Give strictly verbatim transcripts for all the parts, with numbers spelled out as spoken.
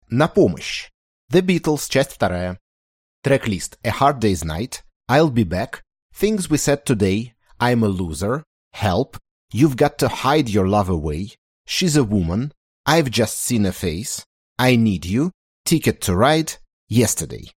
На помощь. The Beatles, часть вторая. Трек-лист A Hard Day's Night, I'll Be Back, Things We Said Today, I'm a Loser, Help, You've Got to Hide Your Love Away, She's a Woman, I've Just Seen a Face, I Need You, Ticket to Ride, Yesterday.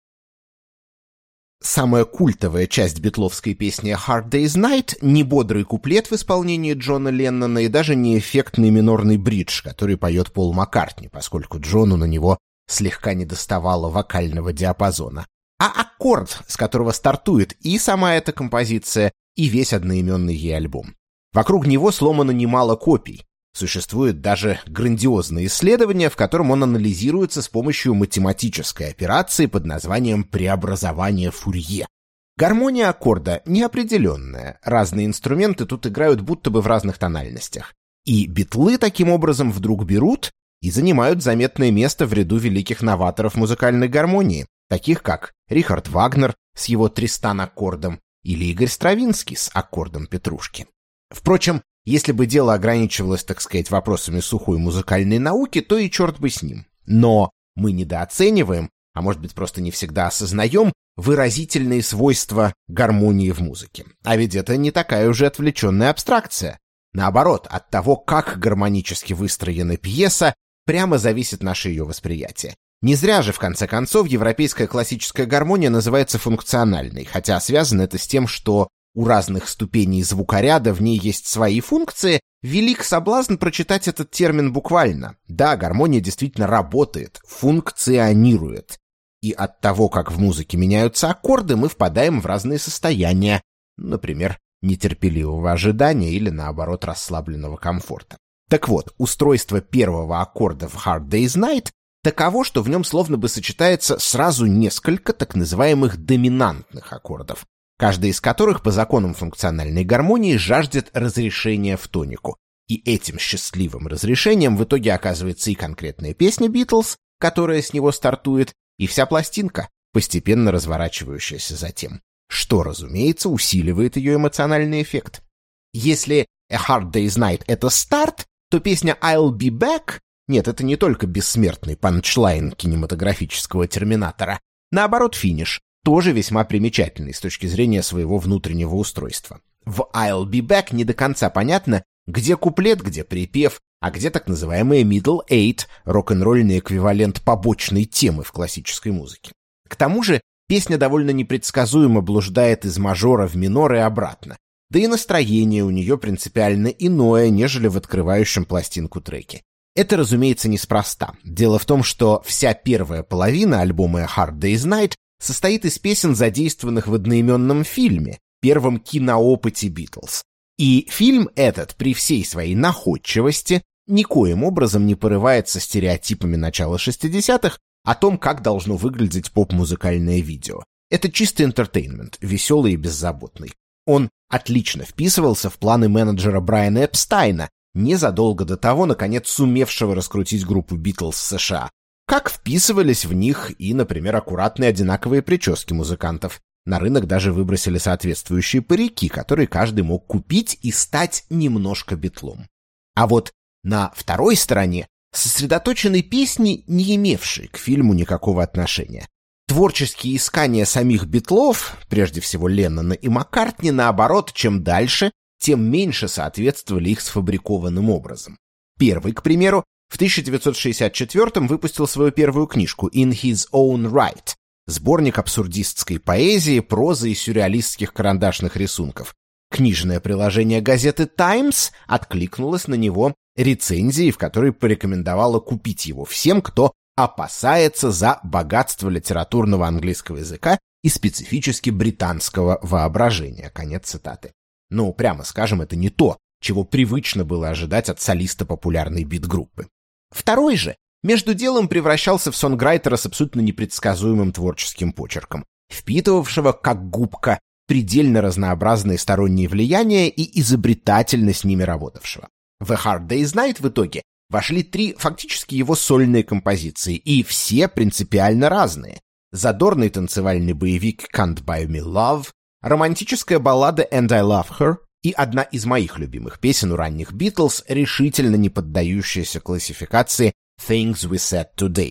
Самая культовая часть битловской песни A Hard Day's Night — не бодрый куплет в исполнении Джона Леннона и даже не эффектный минорный бридж, который поет Пол Маккартни, поскольку Джону на него слегка недоставало вокального диапазона, а аккорд, с которого стартует и сама эта композиция, и весь одноименный ей альбом. Вокруг него сломано немало копий. Существует даже грандиозное исследование, в котором он анализируется с помощью математической операции под названием «преобразование Фурье». Гармония аккорда неопределенная, разные инструменты тут играют будто бы в разных тональностях. И битлы таким образом вдруг берут и занимают заметное место в ряду великих новаторов музыкальной гармонии, таких как Рихард Вагнер с его Тристан-аккордом или Игорь Стравинский с аккордом Петрушки. Впрочем, если бы дело ограничивалось, так сказать, вопросами сухой музыкальной науки, то и черт бы с ним. Но мы недооцениваем, а может быть просто не всегда осознаем, выразительные свойства гармонии в музыке. А ведь это не такая уже отвлеченная абстракция. Наоборот, от того, как гармонически выстроена пьеса, прямо зависит наше ее восприятие. Не зря же, в конце концов, европейская классическая гармония называется функциональной, хотя связано это с тем, что у разных ступеней звукоряда в ней есть свои функции, велик соблазн прочитать этот термин буквально. Да, гармония действительно работает, функционирует. И от того, как в музыке меняются аккорды, мы впадаем в разные состояния, например, нетерпеливого ожидания или, наоборот, расслабленного комфорта. Так вот, устройство первого аккорда в Hard Day's Night таково, что в нем словно бы сочетается сразу несколько так называемых доминантных аккордов, каждый из которых по законам функциональной гармонии жаждет разрешения в тонику. И этим счастливым разрешением в итоге оказывается и конкретная песня Beatles, которая с него стартует, и вся пластинка, постепенно разворачивающаяся затем, что, разумеется, усиливает ее эмоциональный эффект. Если A Hard Day's Night — это старт, то песня I'll Be Back — нет, это не только бессмертный панчлайн кинематографического терминатора, наоборот, финиш, тоже весьма примечательный с точки зрения своего внутреннего устройства. В I'll Be Back не до конца понятно, где куплет, где припев, а где так называемые middle eight, рок-н-ролльный эквивалент побочной темы в классической музыке. К тому же песня довольно непредсказуемо блуждает из мажора в минор и обратно, да и настроение у нее принципиально иное, нежели в открывающем пластинку треке. Это, разумеется, неспроста. Дело в том, что вся первая половина альбома A Hard Day's Night состоит из песен, задействованных в одноименном фильме, первом киноопыте Битлз. И фильм этот при всей своей находчивости никоим образом не порывается стереотипами начала шестидесятых о том, как должно выглядеть поп-музыкальное видео. Это чистый энтертейнмент, веселый и беззаботный. Он отлично вписывался в планы менеджера Брайана Эпстайна, незадолго до того, наконец, сумевшего раскрутить группу Битлз в США. Как вписывались в них и, например, аккуратные одинаковые прически музыкантов. На рынок даже выбросили соответствующие парики, которые каждый мог купить и стать немножко битлом. А вот на второй стороне сосредоточены песни, не имевшие к фильму никакого отношения. Творческие искания самих битлов, прежде всего Леннона и Маккартни, наоборот, чем дальше, тем меньше соответствовали их сфабрикованным образом. Первый, к примеру, в тысяча девятьсот шестьдесят четвёртом выпустил свою первую книжку «In His Own Right», сборник абсурдистской поэзии, прозы и сюрреалистских карандашных рисунков. Книжное приложение газеты «Таймс» откликнулось на него рецензией, в которой порекомендовало купить его всем, кто опасается за богатство литературного английского языка и специфически британского воображения. Конец цитаты. Ну, прямо скажем, это не то, чего привычно было ожидать от солиста популярной бит-группы. Второй же между делом превращался в сонграйтера с абсолютно непредсказуемым творческим почерком, впитывавшего, как губка, предельно разнообразные сторонние влияния и изобретательно с ними работавшего. В A Hard Day's Night в итоге вошли три фактически его сольные композиции, и все принципиально разные. Задорный танцевальный боевик Can't Buy Me Love, романтическая баллада And I Love Her и одна из моих любимых песен у ранних Битлз, решительно не поддающаяся классификации Things We Said Today,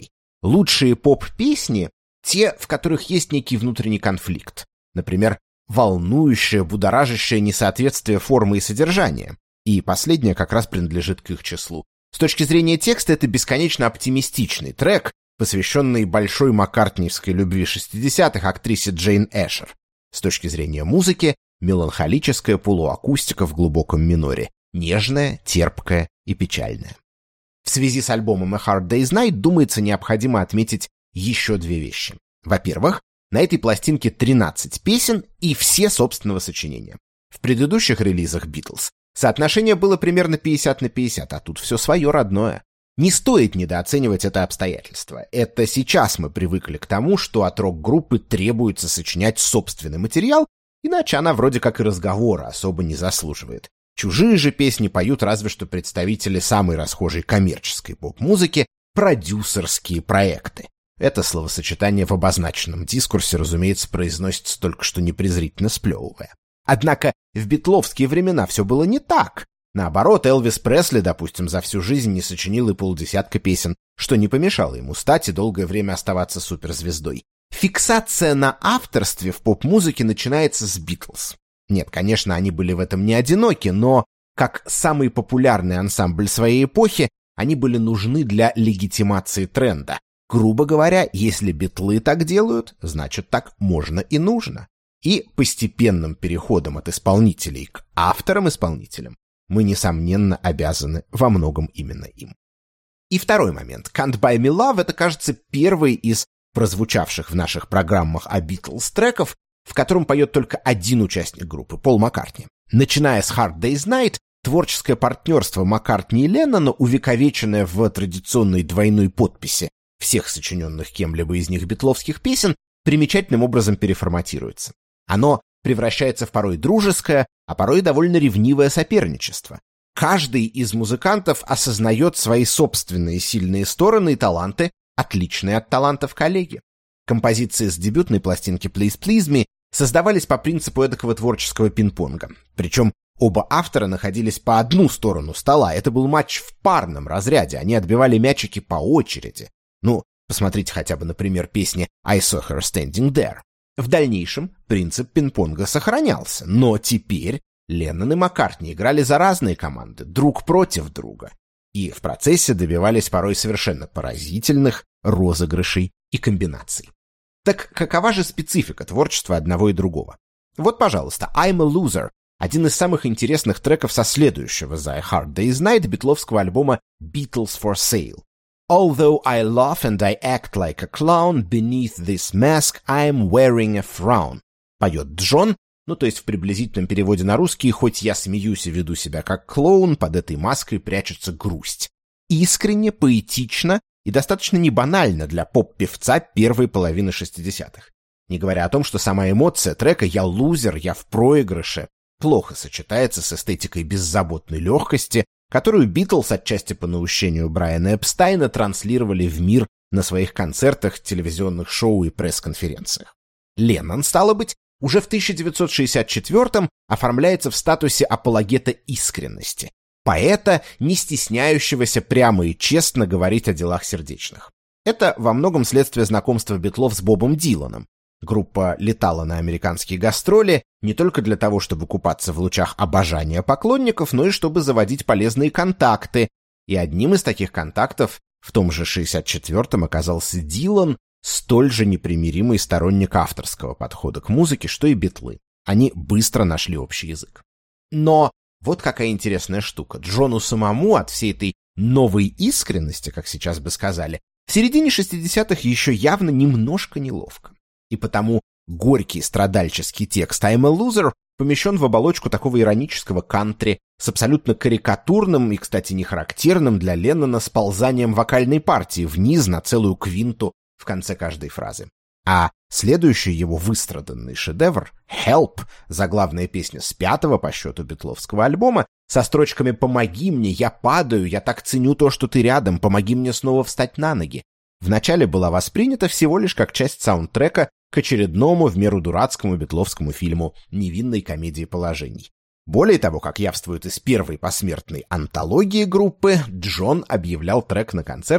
Лучшие поп-песни — те, в которых есть некий внутренний конфликт. Например, волнующее, будоражащее несоответствие формы и содержания. И последнее как раз принадлежит к их числу. С точки зрения текста, это бесконечно оптимистичный трек, посвященный большой маккартниевской любви шестидесятых актрисе Джейн Эшер. С точки зрения музыки, меланхолическая полуакустика в глубоком миноре, нежная, терпкая и печальная. В связи с альбомом A Hard Day's Night, думается, необходимо отметить еще две вещи. Во-первых, на этой пластинке тринадцать песен и все собственного сочинения. В предыдущих релизах Beatles соотношение было примерно пятьдесят на пятьдесят, а тут все свое родное. Не стоит недооценивать это обстоятельство. Это сейчас мы привыкли к тому, что от рок-группы требуется сочинять собственный материал, иначе она вроде как и разговора особо не заслуживает. Чужие же песни поют разве что представители самой расхожей коммерческой поп-музыки, продюсерские проекты. Это словосочетание в обозначенном дискурсе, разумеется, произносится только что непрезрительно сплевывая. Однако в битловские времена все было не так. Наоборот, Элвис Пресли, допустим, за всю жизнь не сочинил и полдесятка песен, что не помешало ему стать и долгое время оставаться суперзвездой. Фиксация на авторстве в поп-музыке начинается с Битлз. Нет, конечно, они были в этом не одиноки, но, как самый популярный ансамбль своей эпохи, они были нужны для легитимации тренда. Грубо говоря, если битлы так делают, значит, так можно и нужно. И постепенным переходом от исполнителей к авторам-исполнителям мы, несомненно, обязаны во многом именно им. И второй момент. Can't Buy Me Love — это, кажется, первый из прозвучавших в наших программах о Битлз треков, в котором поет только один участник группы — Пол Маккартни. Начиная с Hard Day's Night, творческое партнерство Маккартни и Леннона, увековеченное в традиционной двойной подписи всех сочиненных кем-либо из них битловских песен, примечательным образом переформатируется. Оно превращается в порой дружеское, а порой и довольно ревнивое соперничество. Каждый из музыкантов осознает свои собственные сильные стороны и таланты, отличные от талантов коллеги. Композиции с дебютной пластинки «Please Please Me» создавались по принципу эдакого творческого пинг-понга. Причем оба автора находились по одну сторону стола. Это был матч в парном разряде. Они отбивали мячики по очереди. Ну, посмотрите хотя бы, например, песни «I Saw Her Standing There». В дальнейшем принцип пинг-понга сохранялся, но теперь Леннон и Маккартни играли за разные команды, друг против друга, и в процессе добивались порой совершенно поразительных розыгрышей и комбинаций. Так какова же специфика творчества одного и другого? Вот, пожалуйста, «I'm a Loser» — один из самых интересных треков со следующего за A Hard Day's Night битловского альбома «Beatles for Sale». Although I laugh and I act like a clown, beneath this mask I'm wearing a frown. Поет Джон, ну то есть в приблизительном переводе на русский, хоть я смеюсь и веду себя как клоун, под этой маской прячется грусть. Искренне, поэтично и достаточно небанально для поп-певца первой половины шестидесятых. Не говоря о том, что сама эмоция трека «я лузер, я в проигрыше» плохо сочетается с эстетикой беззаботной легкости, которую Битлз, отчасти по наущению Брайана Эпстайна, транслировали в мир на своих концертах, телевизионных шоу и пресс-конференциях. Леннон, стало быть, уже в тысяча девятьсот шестьдесят четвёртом оформляется в статусе апологета искренности, поэта, не стесняющегося прямо и честно говорить о делах сердечных. Это во многом следствие знакомства Битлов с Бобом Диланом. Группа летала на американские гастроли не только для того, чтобы купаться в лучах обожания поклонников, но и чтобы заводить полезные контакты. И одним из таких контактов в том же шестьдесят четвёртом оказался Дилан, столь же непримиримый сторонник авторского подхода к музыке, что и Битлы. Они быстро нашли общий язык. Но вот какая интересная штука. Джону самому от всей этой новой искренности, как сейчас бы сказали, в середине шестидесятых еще явно немножко неловко. И потому горький страдальческий текст «I'm a loser» помещен в оболочку такого иронического кантри с абсолютно карикатурным и, кстати, не характерным для Леннона сползанием вокальной партии вниз на целую квинту в конце каждой фразы. А следующий его выстраданный шедевр «Help», заглавная песня с пятого по счету битловского альбома, со строчками «Помоги мне, я падаю, я так ценю то, что ты рядом, помоги мне снова встать на ноги», вначале была воспринята всего лишь как часть саундтрека к очередному в меру дурацкому битловскому фильму «Невинной комедии положений». Более того, как явствует из первой посмертной антологии группы, Джон объявлял трек на концертах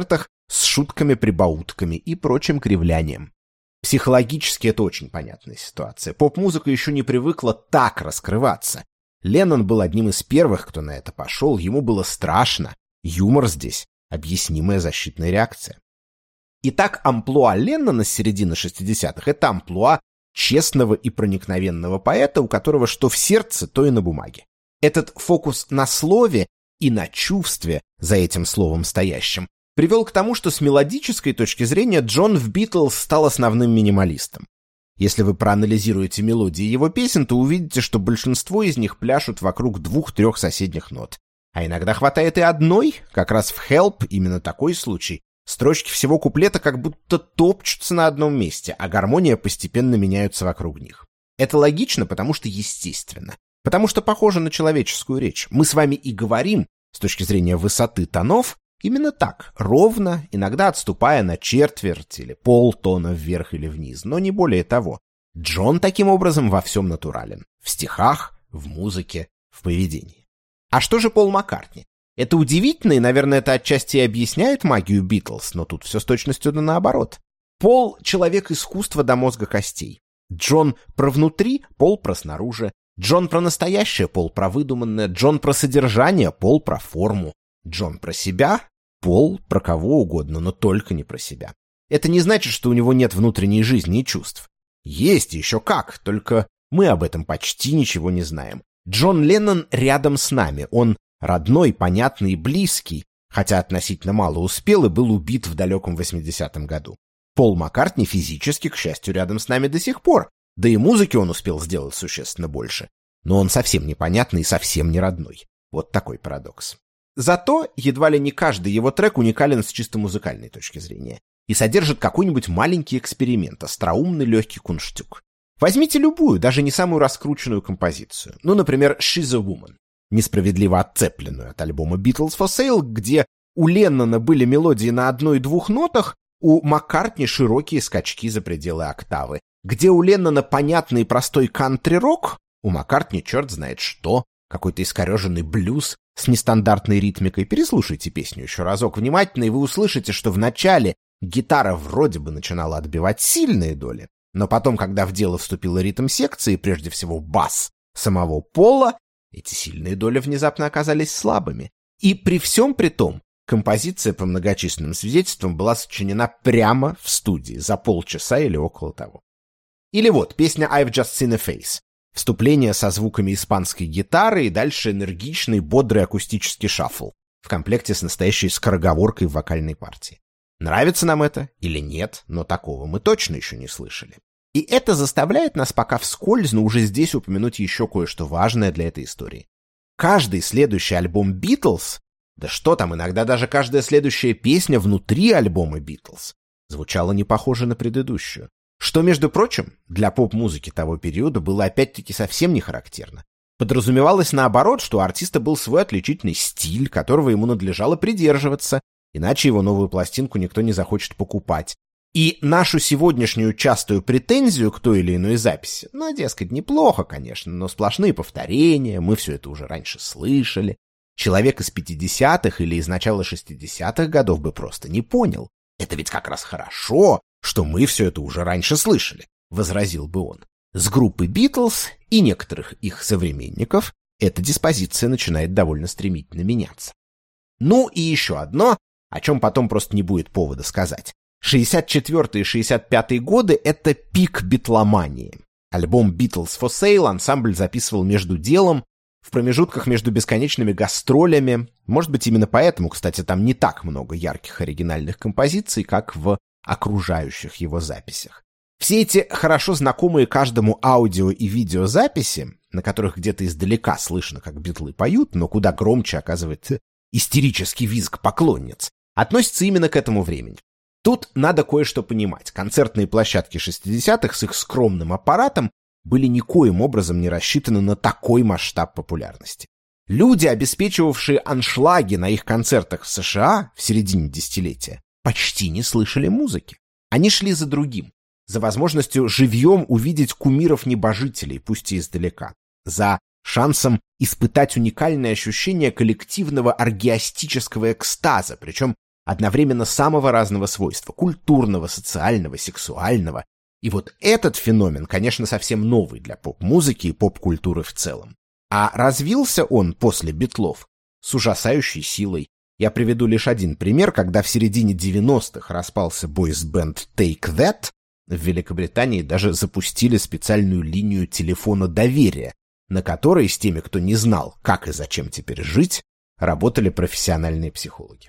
с шутками-прибаутками и прочим кривлянием. Психологически это очень понятная ситуация. Поп-музыка еще не привыкла так раскрываться. Леннон был одним из первых, кто на это пошел, ему было страшно. Юмор здесь — объяснимая защитная реакция. Итак, амплуа Леннона с середины шестидесятых — это амплуа честного и проникновенного поэта, у которого что в сердце, то и на бумаге. Этот фокус на слове и на чувстве, за этим словом стоящим, привел к тому, что с мелодической точки зрения Джон в «Битлз» стал основным минималистом. Если вы проанализируете мелодии его песен, то увидите, что большинство из них пляшут вокруг двух-трех соседних нот. А иногда хватает и одной, как раз в «Help» именно такой случай. Строчки всего куплета как будто топчутся на одном месте, а гармония постепенно меняется вокруг них. Это логично, потому что естественно. Потому что похоже на человеческую речь. Мы с вами и говорим, с точки зрения высоты тонов, именно так, ровно, иногда отступая на четверть или полтона вверх или вниз, но не более того. Джон таким образом во всем натурален. В стихах, в музыке, в поведении. А что же Пол Маккартни? Это удивительно, и, наверное, это отчасти и объясняет магию Битлз, но тут все с точностью да наоборот. Пол — человек искусства до мозга костей. Джон про внутри, Пол про снаружи. Джон про настоящее, Пол про выдуманное. Джон про содержание, Пол про форму. Джон про себя, Пол про кого угодно, но только не про себя. Это не значит, что у него нет внутренней жизни и чувств. Есть еще как, только мы об этом почти ничего не знаем. Джон Леннон рядом с нами, он родной, понятный и близкий, хотя относительно мало успел и был убит в далеком восьмидесятом году. Пол Маккартни физически, к счастью, рядом с нами до сих пор, да и музыки он успел сделать существенно больше. Но он совсем непонятный и совсем не родной. Вот такой парадокс. Зато едва ли не каждый его трек уникален с чисто музыкальной точки зрения и содержит какой-нибудь маленький эксперимент, остроумный легкий кунштюк. Возьмите любую, даже не самую раскрученную композицию. Ну, например, «She's a Woman», несправедливо отцепленную от альбома «Beatles for Sale», где у Леннона были мелодии на одной-двух нотах, у Маккартни широкие скачки за пределы октавы, где у Леннона понятный и простой кантри-рок, у Маккартни черт знает что, какой-то искореженный блюз с нестандартной ритмикой. Переслушайте песню еще разок внимательно, и вы услышите, что вначале гитара вроде бы начинала отбивать сильные доли, но потом, когда в дело вступила ритм-секция, и прежде всего бас самого Пола, эти сильные доли внезапно оказались слабыми. И при всем при том, композиция, по многочисленным свидетельствам, была сочинена прямо в студии, за полчаса или около того. Или вот песня «I've just seen a face». Вступление со звуками испанской гитары и дальше энергичный, бодрый акустический шаффл в комплекте с настоящей скороговоркой в вокальной партии. Нравится нам это или нет, но такого мы точно еще не слышали. И это заставляет нас пока вскользь, но уже здесь упомянуть еще кое-что важное для этой истории. Каждый следующий альбом Битлз, да что там, иногда даже каждая следующая песня внутри альбома Битлз, звучала не похоже на предыдущую. Что, между прочим, для поп-музыки того периода было опять-таки совсем не характерно. Подразумевалось наоборот, что у артиста был свой отличительный стиль, которого ему надлежало придерживаться, иначе его новую пластинку никто не захочет покупать. И нашу сегодняшнюю частую претензию к той или иной записи, ну, дескать, неплохо, конечно, но сплошные повторения, мы все это уже раньше слышали. Человек из пятидесятых или из начала шестидесятых годов бы просто не понял. Это ведь как раз хорошо, что мы все это уже раньше слышали, возразил бы он. С группы Битлз и некоторых их современников эта диспозиция начинает довольно стремительно меняться. Ну и еще одно, о чем потом просто не будет повода сказать. шестьдесят четвёртый и шестьдесят пятый годы — это пик битломании. Альбом «Beatles for Sale» ансамбль записывал между делом, в промежутках между бесконечными гастролями. Может быть, именно поэтому, кстати, там не так много ярких оригинальных композиций, как в окружающих его записях. Все эти хорошо знакомые каждому аудио- и видеозаписи, на которых где-то издалека слышно, как битлы поют, но куда громче оказывается истерический визг поклонниц, относятся именно к этому времени. Тут надо кое-что понимать. Концертные площадки шестидесятых с их скромным аппаратом были никоим образом не рассчитаны на такой масштаб популярности. Люди, обеспечивавшие аншлаги на их концертах в США в середине десятилетия, почти не слышали музыки. Они шли за другим, за возможностью живьем увидеть кумиров-небожителей, пусть и издалека, за шансом испытать уникальное ощущение коллективного оргиастического экстаза, причем одновременно самого разного свойства — культурного, социального, сексуального. И вот этот феномен, конечно, совсем новый для поп-музыки и поп-культуры в целом. А развился он после Битлов с ужасающей силой. Я приведу лишь один пример, когда в середине девяностых распался бойс-бенд Take That, в Великобритании даже запустили специальную линию телефона доверия, на которой с теми, кто не знал, как и зачем теперь жить, работали профессиональные психологи.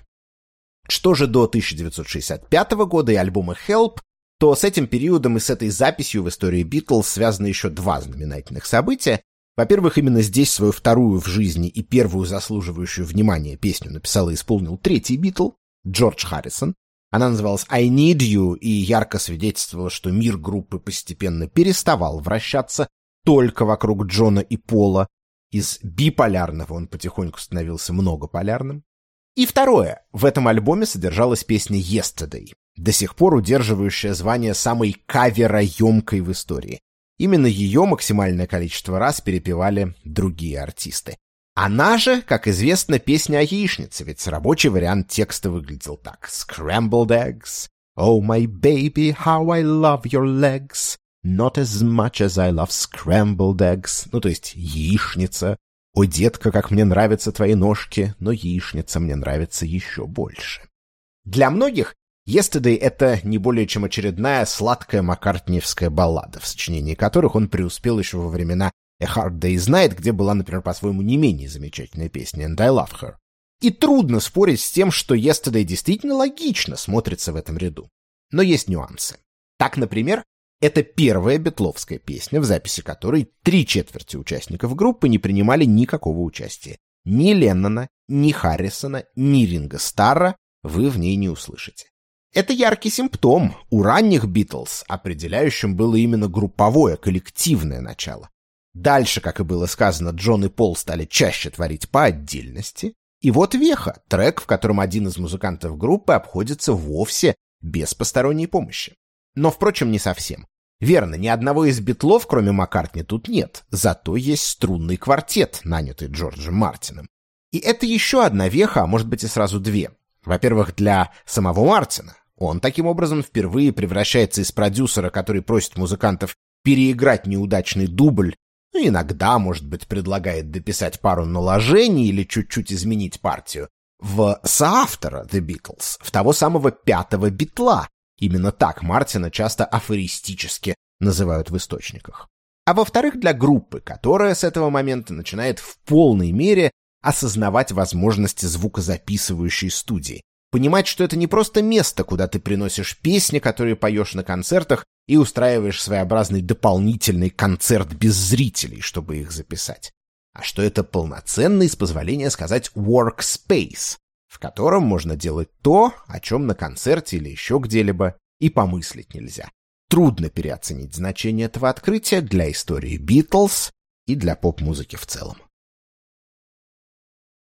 Что же до тысяча девятьсот шестьдесят пятого года и альбома Help, то с этим периодом и с этой записью в истории Битлз связаны еще два знаменательных события. Во-первых, именно здесь свою вторую в жизни и первую заслуживающую внимания песню написал и исполнил третий Битл, Джордж Харрисон. Она называлась «I Need You» и ярко свидетельствовала, что мир группы постепенно переставал вращаться только вокруг Джона и Пола. Из биполярного он потихоньку становился многополярным. И второе. В этом альбоме содержалась песня «Yesterday», до сих пор удерживающая звание самой кавероемкой в истории. Именно ее максимальное количество раз перепевали другие артисты. Она же, как известно, песня о яичнице, ведь рабочий вариант текста выглядел так. Scrambled eggs, oh my baby, how I love your legs, not as much as I love scrambled eggs. Ну, то есть яичница. О, детка, как мне нравятся твои ножки, но яичница мне нравится еще больше. Для многих Yesterday — это не более чем очередная сладкая маккартниевская баллада, в сочинении которых он преуспел еще во времена A Hard Day's Night, где была, например, по-своему не менее замечательная песня And I Love Her. И трудно спорить с тем, что Yesterday действительно логично смотрится в этом ряду. Но есть нюансы. Так, например, это первая битловская песня, в записи которой три четверти участников группы не принимали никакого участия. Ни Леннона, ни Харрисона, ни Ринго Старра вы в ней не услышите. Это яркий симптом у ранних Битлз, определяющим было именно групповое, коллективное начало. Дальше, как и было сказано, Джон и Пол стали чаще творить по отдельности. И вот веха, трек, в котором один из музыкантов группы обходится вовсе без посторонней помощи. Но, впрочем, не совсем. Верно, ни одного из Битлов, кроме Маккартни, тут нет. Зато есть струнный квартет, нанятый Джорджем Мартином. И это еще одна веха, а может быть и сразу две. Во-первых, для самого Мартина. Он таким образом впервые превращается из продюсера, который просит музыкантов переиграть неудачный дубль, ну, иногда, может быть, предлагает дописать пару наложений или чуть-чуть изменить партию, в соавтора The Beatles, в того самого пятого Битла. Именно так Мартина часто афористически называют в источниках. А во-вторых, для группы, которая с этого момента начинает в полной мере осознавать возможности звукозаписывающей студии. Понимать, что это не просто место, куда ты приносишь песни, которые поешь на концертах, и устраиваешь своеобразный дополнительный концерт без зрителей, чтобы их записать. А что это полноценный, с позволения сказать, workspace, в котором можно делать то, о чем на концерте или еще где-либо и помыслить нельзя. Трудно переоценить значение этого открытия для истории Битлз и для поп-музыки в целом.